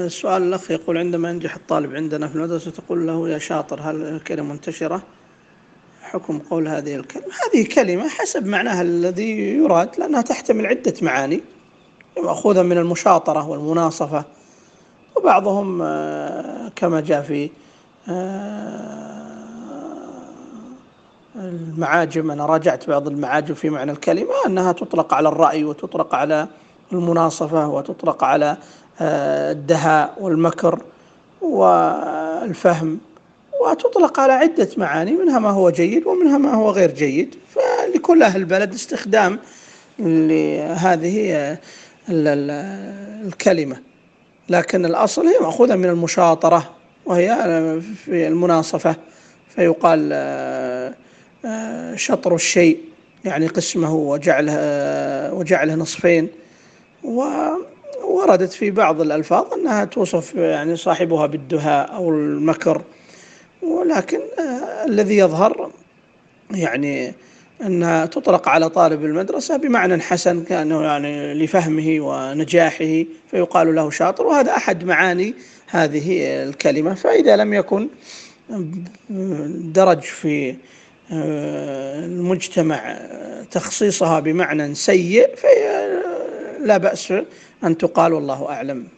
السؤال الأخ يقول: عندما ينجح الطالب عندنا في المدرسة تقول له يا شاطر، هل الكلمة منتشرة؟ حكم قول هذه الكلمة. هذه كلمة حسب معناها الذي يراد، لأنها تحتمل عدة معاني مأخوذة من المشاطرة والمناصفة، وبعضهم كما جاء في المعاجم، أنا راجعت بعض المعاجم في معنى الكلمة أنها تطلق على الرأي، وتطلق على المناصفة، وتطلق على الدهاء والمكر والفهم، وتطلق على عدة معاني، منها ما هو جيد ومنها ما هو غير جيد. فلكل أهل البلد استخدام لهذه الكلمة، لكن الأصل هي مأخوذة من المشاطرة، وهي في المناصفة، فيقال شطر الشيء يعني قسمه وجعله نصفين. ووردت في بعض الألفاظ أنها توصف يعني صاحبها بالدهاء أو المكر، ولكن الذي يظهر يعني أنها تطلق على طالب المدرسة بمعنى حسن، كأنه يعني لفهمه ونجاحه فيقال له شاطر، وهذا أحد معاني هذه الكلمة. فإذا لم يكن درج في المجتمع تخصيصها بمعنى سيء فلا بأس أن تقال، والله أعلم.